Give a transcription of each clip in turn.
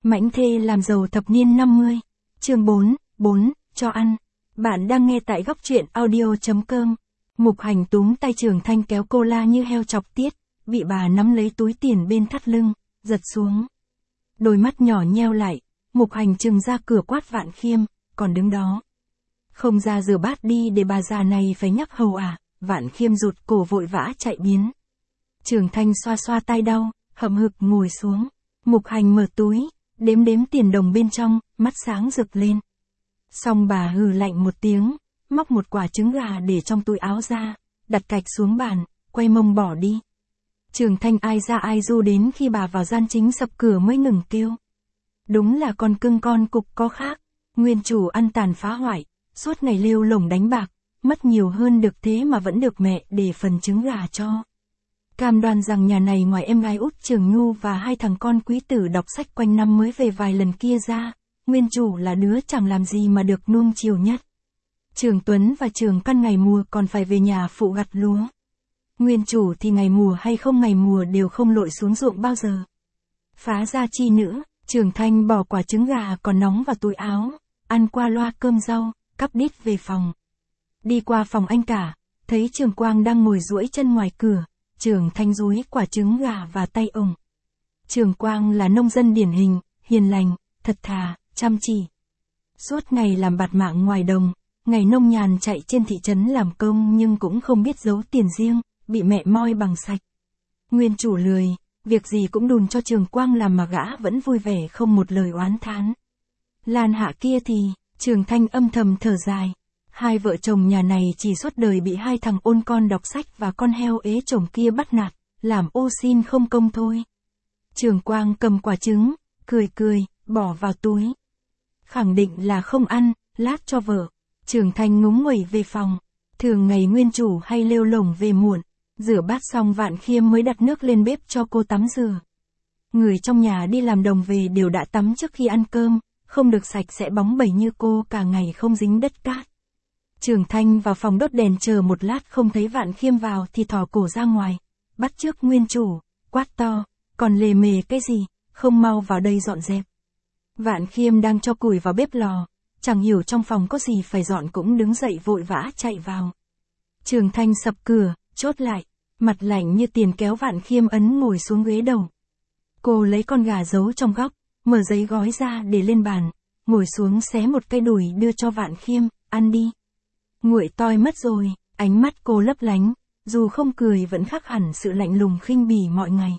Mãnh thê làm giàu thập niên 50. Chương 4, cho ăn. Bạn đang nghe tại góc truyện audio.com. Mục Hành túm tay Trường Thanh kéo cô la như heo chọc tiết, bị bà nắm lấy túi tiền bên thắt lưng, giật xuống. Đôi mắt nhỏ nheo lại, Mục Hành trừng ra cửa quát Vạn Khiêm, còn đứng đó. Không ra rửa bát đi để bà già này phải nhắc hầu à? Vạn Khiêm rụt cổ vội vã chạy biến. Trường Thanh xoa xoa tai đau, hậm hực ngồi xuống. Mục Hành mở túi, đếm tiền đồng bên trong, mắt sáng rực lên. Xong bà hừ lạnh một tiếng, móc một quả trứng gà để trong túi áo ra, đặt cạch xuống bàn, quay mông bỏ đi. Trường Thanh ai ra ai du đến khi bà vào gian chính sập cửa mới ngừng kêu. Đúng là con cưng con cục có khác, nguyên chủ ăn tàn phá hoại, suốt ngày lêu lổng đánh bạc, mất nhiều hơn được thế mà vẫn được mẹ để phần trứng gà cho. Cam đoan rằng nhà này ngoài em gái út Trường Nhu và hai thằng con quý tử đọc sách quanh năm mới về vài lần kia ra, nguyên chủ là đứa chẳng làm gì mà được nuông chiều nhất. Trường Tuấn và Trường Căn ngày mùa còn phải về nhà phụ gặt lúa. Nguyên chủ thì ngày mùa hay không ngày mùa đều không lội xuống ruộng bao giờ. Phá ra chi nữa, Trường Thanh bỏ quả trứng gà còn nóng vào túi áo, ăn qua loa cơm rau, cắp đít về phòng. Đi qua phòng anh cả, thấy Trường Quang đang ngồi duỗi chân ngoài cửa, Trường Thanh dúi quả trứng gà vào tay ông. Trường Quang là nông dân điển hình, hiền lành, thật thà, chăm chỉ. Suốt ngày làm bạt mạng ngoài đồng, ngày nông nhàn chạy trên thị trấn làm công nhưng cũng không biết giấu tiền riêng, bị mẹ moi bằng sạch. Nguyên chủ lười, việc gì cũng đùn cho Trường Quang làm mà gã vẫn vui vẻ không một lời oán thán. Lan Hạ kia thì, Trường Thanh âm thầm thở dài. Hai vợ chồng nhà này chỉ suốt đời bị hai thằng ôn con đọc sách và con heo ế chồng kia bắt nạt, làm ô xin không công thôi. Trường Quang cầm quả trứng, cười, bỏ vào túi. Khẳng định là không ăn, lát cho vợ. Trường Thanh ngúng nguẩy về phòng. Thường ngày nguyên chủ hay lêu lổng về muộn, rửa bát xong Vạn Khiêm mới đặt nước lên bếp cho cô tắm rửa. Người trong nhà đi làm đồng về đều đã tắm trước khi ăn cơm, không được sạch sẽ bóng bẩy như cô cả ngày không dính đất cát. Trường Thanh vào phòng đốt đèn chờ một lát không thấy Vạn Khiêm vào thì thò cổ ra ngoài, bắt chước nguyên chủ, quát to, còn lề mề cái gì, không mau vào đây dọn dẹp. Vạn Khiêm đang cho củi vào bếp lò, chẳng hiểu trong phòng có gì phải dọn cũng đứng dậy vội vã chạy vào. Trường Thanh sập cửa, chốt lại, mặt lạnh như tiền kéo Vạn Khiêm ấn ngồi xuống ghế đầu. Cô lấy con gà giấu trong góc, mở giấy gói ra để lên bàn, ngồi xuống xé một cây đùi đưa cho Vạn Khiêm, ăn đi. Nguội toi mất rồi, ánh mắt cô lấp lánh, dù không cười vẫn khác hẳn sự lạnh lùng khinh bỉ mọi ngày.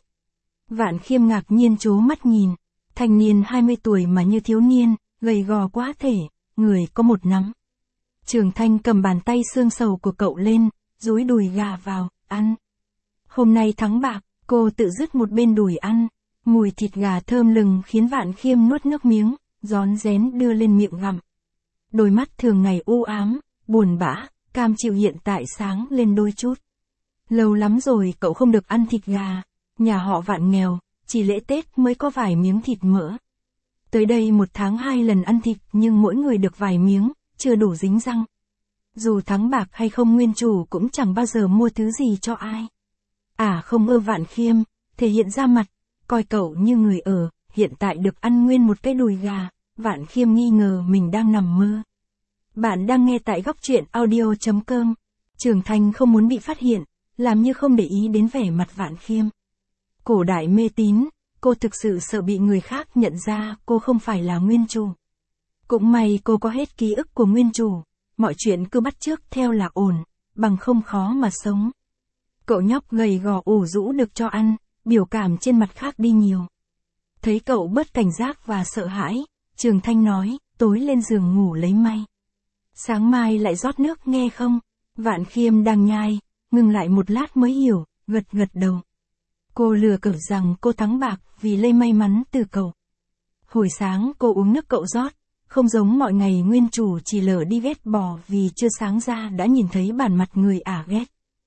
Vạn Khiêm ngạc nhiên trố mắt nhìn, thanh niên 20 tuổi mà như thiếu niên, gầy gò quá thể, người có một nắm. Trường Thanh cầm bàn tay xương sầu của cậu lên, dúi đùi gà vào, ăn. Hôm nay thắng bạc, cô tự dứt một bên đùi ăn, mùi thịt gà thơm lừng khiến Vạn Khiêm nuốt nước miếng, rón rén đưa lên miệng gặm. Đôi mắt thường ngày u ám, buồn bã, cam chịu hiện tại sáng lên đôi chút. Lâu lắm rồi cậu không được ăn thịt gà, nhà họ Vạn nghèo, chỉ lễ Tết mới có vài miếng thịt mỡ. Tới đây 1 tháng 2 lần ăn thịt nhưng mỗi người được vài miếng, chưa đủ dính răng. Dù thắng bạc hay không nguyên chủ cũng chẳng bao giờ mua thứ gì cho ai. Không ưa Vạn Khiêm, thể hiện ra mặt, coi cậu như người ở, hiện tại được ăn nguyên một cái đùi gà, Vạn Khiêm nghi ngờ mình đang nằm mơ. Bạn đang nghe tại góc truyện audio.com. Trường Thanh không muốn bị phát hiện, làm như không để ý đến vẻ mặt Vạn Khiêm. Cổ đại mê tín, cô thực sự sợ bị người khác nhận ra cô không phải là nguyên chủ. Cũng may cô có hết ký ức của nguyên chủ, mọi chuyện cứ bắt chước theo là ổn, bằng không khó mà sống. Cậu nhóc gầy gò ủ rũ được cho ăn, biểu cảm trên mặt khác đi nhiều. Thấy cậu bớt cảnh giác và sợ hãi, Trường Thanh nói, tối lên giường ngủ lấy may. Sáng mai lại rót nước nghe không? Vạn Khiêm đang nhai, ngừng lại một lát mới hiểu, gật đầu. Cô lừa cậu rằng cô thắng bạc vì lây may mắn từ cậu. Hồi sáng cô uống nước cậu rót, không giống mọi ngày nguyên chủ chỉ lờ đi ghét bỏ vì chưa sáng ra đã nhìn thấy bản mặt người ghét.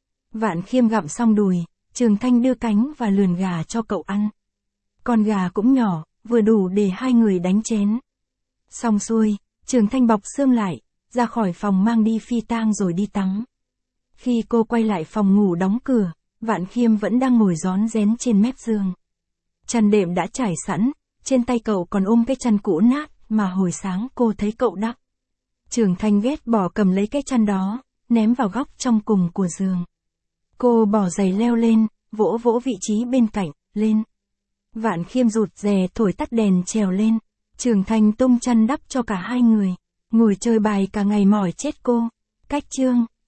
Vạn Khiêm gặm xong đùi, Trường Thanh đưa cánh và lườn gà cho cậu ăn. Con gà cũng nhỏ, vừa đủ để hai người đánh chén. Xong xuôi, Trường Thanh bọc xương lại, ra khỏi phòng mang đi phi tang rồi đi tắm. Khi cô quay lại phòng ngủ đóng cửa, Vạn Khiêm vẫn đang ngồi rón rén trên mép giường. Chăn đệm đã trải sẵn, trên tay cậu còn ôm cái chăn cũ nát, mà hồi sáng cô thấy cậu đắp. Trường Thanh ghét bỏ cầm lấy cái chăn đó, ném vào góc trong cùng của giường. Cô bỏ giày leo lên, vỗ vỗ vị trí bên cạnh, lên. Vạn Khiêm rụt rè thổi tắt đèn trèo lên. Trường Thanh tung chăn đắp cho cả hai người. Ngồi chơi bài cả ngày mỏi chết cô. Cách chương